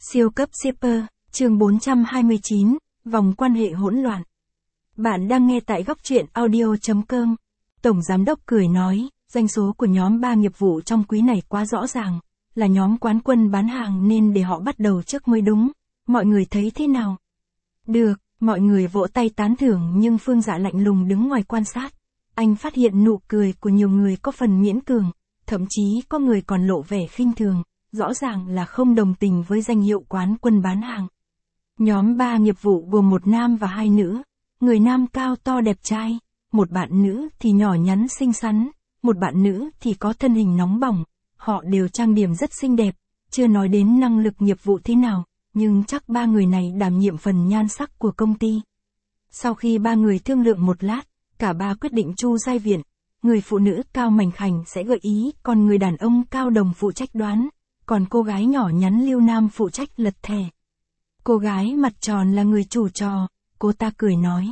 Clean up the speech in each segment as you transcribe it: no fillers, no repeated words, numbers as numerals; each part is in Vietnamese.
Siêu cấp shipper, chương 429, vòng quan hệ hỗn loạn. Bạn đang nghe tại góc truyện audio.com. Tổng Giám đốc cười nói, doanh số của nhóm 3 nghiệp vụ trong quý này quá rõ ràng, là nhóm quán quân bán hàng nên để họ bắt đầu trước mới đúng. Mọi người thấy thế nào? Được, mọi người vỗ tay tán thưởng nhưng Phương Dạ lạnh lùng đứng ngoài quan sát. Anh phát hiện nụ cười của nhiều người có phần miễn cường, thậm chí có người còn lộ vẻ khinh thường, rõ ràng là không đồng tình với danh hiệu quán quân bán hàng. Nhóm 3 nghiệp vụ gồm một nam và hai nữ, người nam cao to đẹp trai, một bạn nữ thì nhỏ nhắn xinh xắn, một bạn nữ thì có thân hình nóng bỏng, họ đều trang điểm rất xinh đẹp, chưa nói đến năng lực nghiệp vụ thế nào, nhưng chắc ba người này đảm nhiệm phần nhan sắc của công ty. Sau khi ba người thương lượng một lát, cả ba quyết định Chu Giai Viện, người phụ nữ cao mảnh khảnh sẽ gợi ý, còn người đàn ông cao đồng phụ trách đoán, còn cô gái nhỏ nhắn Lưu Nam phụ trách lật thẻ. Cô gái mặt tròn là người chủ trò, cô ta cười nói.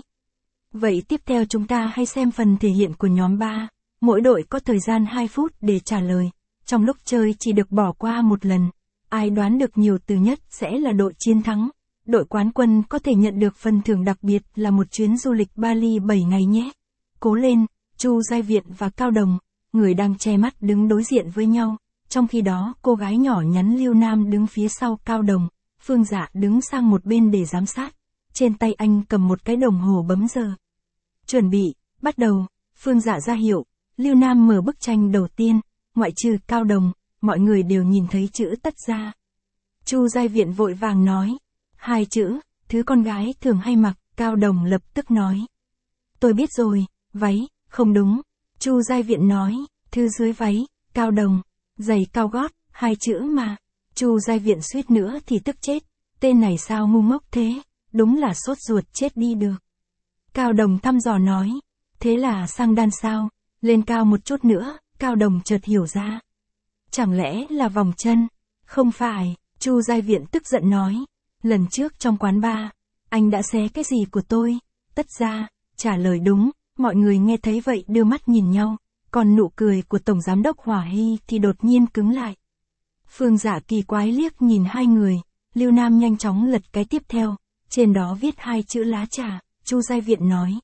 Vậy tiếp theo chúng ta hãy xem phần thể hiện của nhóm 3, mỗi đội có thời gian 2 phút để trả lời, trong lúc chơi chỉ được bỏ qua một lần, ai đoán được nhiều từ nhất sẽ là đội chiến thắng. Đội quán quân có thể nhận được phần thưởng đặc biệt là một chuyến du lịch Bali 7 ngày nhé. Cố lên, Chu Giai Viện và Cao Đồng, người đang che mắt đứng đối diện với nhau. Trong khi đó, cô gái nhỏ nhắn Lưu Nam đứng phía sau Cao Đồng, Phương Dạ đứng sang một bên để giám sát. Trên tay anh cầm một cái đồng hồ bấm giờ. Chuẩn bị, bắt đầu, Phương Dạ ra hiệu, Lưu Nam mở bức tranh đầu tiên, ngoại trừ Cao Đồng, mọi người đều nhìn thấy chữ tất ra. Chu Giai Viện vội vàng nói, 2 chữ, thứ con gái thường hay mặc, Cao Đồng lập tức nói. Tôi biết rồi, váy, không đúng, Chu Giai Viện nói, thứ dưới váy, Cao Đồng, giày cao gót, 2 chữ mà. Chu Giai Viện suýt nữa thì tức chết, tên này sao ngu ngốc thế, đúng là sốt ruột chết đi được. Cao Đồng thăm dò nói, thế là sang đan sao, lên cao một chút nữa, Cao Đồng chợt hiểu ra. Chẳng lẽ là vòng chân? Không phải, Chu Giai Viện tức giận nói, lần trước trong quán bar, anh đã xé cái gì của tôi? Tất ra, trả lời đúng, mọi người nghe thấy vậy đưa mắt nhìn nhau, còn nụ cười của Tổng Giám đốc Hỏa Hy thì đột nhiên cứng lại. Phương Dạ kỳ quái liếc nhìn hai người, Lưu Nam nhanh chóng lật cái tiếp theo, trên đó viết 2 chữ lá trà, Chu Giai Viện nói.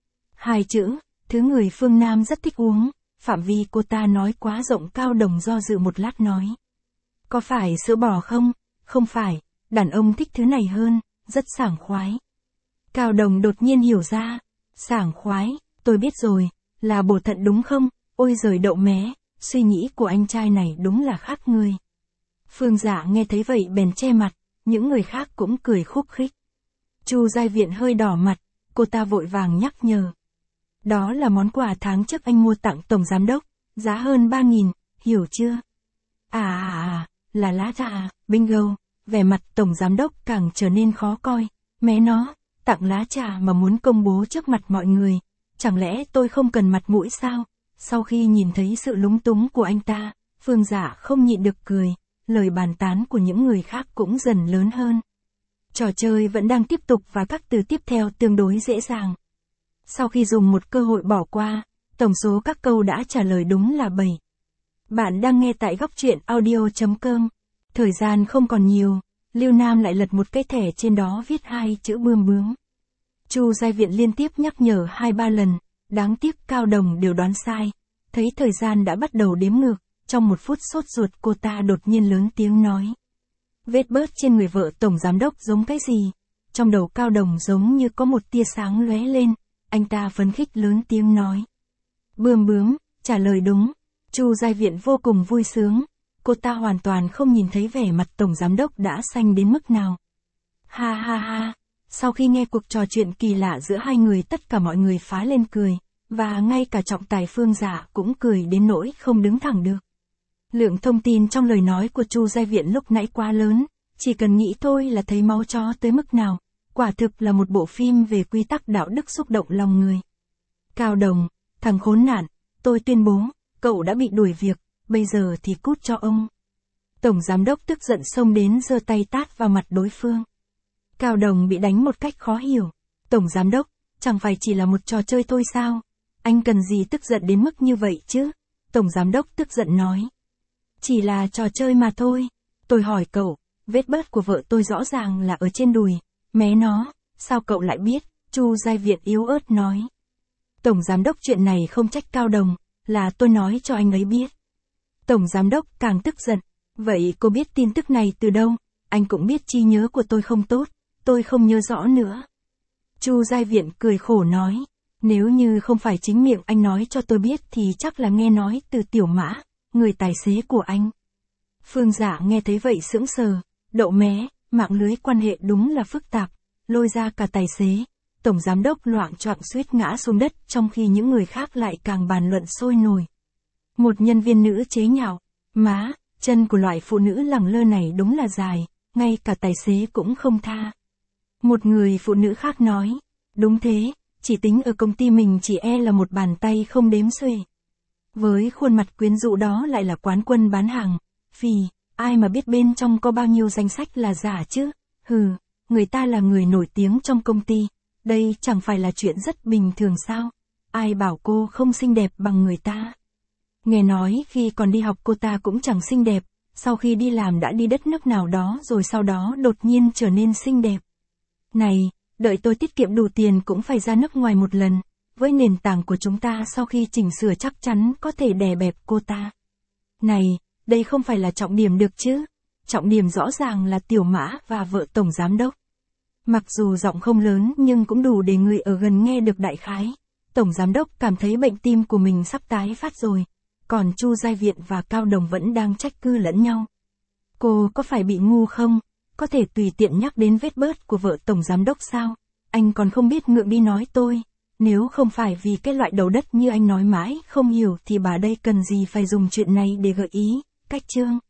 2 chữ, thứ người phương Nam rất thích uống, phạm vi cô ta nói quá rộng. Cao Đồng do dự một lát nói. Có phải sữa bò không? Không phải, đàn ông thích thứ này hơn, rất sảng khoái. Cao Đồng đột nhiên hiểu ra, sảng khoái, tôi biết rồi, là bổ thận đúng không? Ôi giời đậu mé, suy nghĩ của anh trai này đúng là khác người. Phương Dạ nghe thấy vậy bèn che mặt, những người khác cũng cười khúc khích. Chu Giai Viện hơi đỏ mặt, cô ta vội vàng nhắc nhở. Đó là món quà tháng trước anh mua tặng Tổng Giám đốc, giá hơn 3.000, hiểu chưa? Là lá trà, bingo, vẻ mặt Tổng Giám đốc càng trở nên khó coi, mé nó, tặng lá trà mà muốn công bố trước mặt mọi người, chẳng lẽ tôi không cần mặt mũi sao? Sau khi nhìn thấy sự lúng túng của anh ta, Phương Dạ không nhịn được cười, lời bàn tán của những người khác cũng dần lớn hơn. Trò chơi vẫn đang tiếp tục và các từ tiếp theo tương đối dễ dàng. Sau khi dùng một cơ hội bỏ qua, tổng số các câu đã trả lời đúng là 7. Bạn đang nghe tại góc truyện audio.com. Thời gian không còn nhiều, Lưu Nam lại lật một cái thẻ trên đó viết 2 chữ bươm bướm. Chu Giai Viện liên tiếp nhắc nhở 2-3 lần, đáng tiếc Cao Đồng đều đoán sai. Thấy thời gian đã bắt đầu đếm ngược, trong một phút sốt ruột cô ta đột nhiên lớn tiếng nói. Vết bớt trên người vợ Tổng Giám đốc giống cái gì? Trong đầu Cao Đồng giống như có một tia sáng lóe lên, anh ta phấn khích lớn tiếng nói. Bươm bướm, trả lời đúng. Chu Giai Viện vô cùng vui sướng, cô ta hoàn toàn không nhìn thấy vẻ mặt Tổng Giám đốc đã xanh đến mức nào. Ha ha ha, sau khi nghe cuộc trò chuyện kỳ lạ giữa hai người tất cả mọi người phá lên cười, và ngay cả trọng tài Phương Dạ cũng cười đến nỗi không đứng thẳng được. Lượng thông tin trong lời nói của Chu Giai Viện lúc nãy quá lớn, chỉ cần nghĩ thôi là thấy máu chó tới mức nào, quả thực là một bộ phim về quy tắc đạo đức xúc động lòng người. Cao Đồng, thằng khốn nạn, tôi tuyên bố, cậu đã bị đuổi việc, bây giờ thì cút cho ông. Tổng Giám đốc tức giận xông đến giơ tay tát vào mặt đối phương. Cao Đồng bị đánh một cách khó hiểu. Tổng Giám đốc, chẳng phải chỉ là một trò chơi thôi sao? Anh cần gì tức giận đến mức như vậy chứ? Tổng Giám đốc tức giận nói. Chỉ là trò chơi mà thôi. Tôi hỏi cậu, vết bớt của vợ tôi rõ ràng là ở trên đùi, mé nó, sao cậu lại biết, Chu Giai Viện yếu ớt nói. Tổng giám đốc chuyện này không trách Cao Đồng, là tôi nói cho anh ấy biết. Tổng giám đốc càng tức giận, vậy cô biết tin tức này từ đâu, anh cũng biết trí nhớ của tôi không tốt, tôi không nhớ rõ nữa. Chu Giai Viện cười khổ nói, nếu như không phải chính miệng anh nói cho tôi biết thì chắc là nghe nói từ Tiểu Mã, người tài xế của anh. Phương Dạ nghe thấy vậy sững sờ, đậu mé, mạng lưới quan hệ đúng là phức tạp, lôi ra cả tài xế. Tổng giám đốc loạng choạng suýt ngã xuống đất trong khi những người khác lại càng bàn luận sôi nổi. Một nhân viên nữ chế nhạo, má, chân của loại phụ nữ lẳng lơ này đúng là dài, ngay cả tài xế cũng không tha. Một người phụ nữ khác nói, đúng thế, chỉ tính ở công ty mình chỉ là một bàn tay không đếm xuể. Với khuôn mặt quyến rũ đó lại là quán quân bán hàng, phì, ai mà biết bên trong có bao nhiêu danh sách là giả chứ, hừ, người ta là người nổi tiếng trong công ty, đây chẳng phải là chuyện rất bình thường sao, ai bảo cô không xinh đẹp bằng người ta. Nghe nói khi còn đi học cô ta cũng chẳng xinh đẹp, sau khi đi làm đã đi đất nước nào đó rồi sau đó đột nhiên trở nên xinh đẹp. Này, đợi tôi tiết kiệm đủ tiền cũng phải ra nước ngoài một lần, với nền tảng của chúng ta sau khi chỉnh sửa chắc chắn có thể đè bẹp cô ta. Này, đây không phải là trọng điểm được chứ, trọng điểm rõ ràng là Tiểu Mã và vợ tổng giám đốc. Mặc dù giọng không lớn nhưng cũng đủ để người ở gần nghe được đại khái. Tổng giám đốc cảm thấy bệnh tim của mình sắp tái phát rồi, còn Chu Giai Viện và Cao Đồng vẫn đang trách cứ lẫn nhau. Cô có phải bị ngu không? Có thể tùy tiện nhắc đến vết bớt của vợ tổng giám đốc sao? Anh còn không biết ngượng đi nói tôi. Nếu không phải vì cái loại đầu đất như anh nói mãi không hiểu thì bà đây cần gì phải dùng chuyện này để gợi ý, cách chương.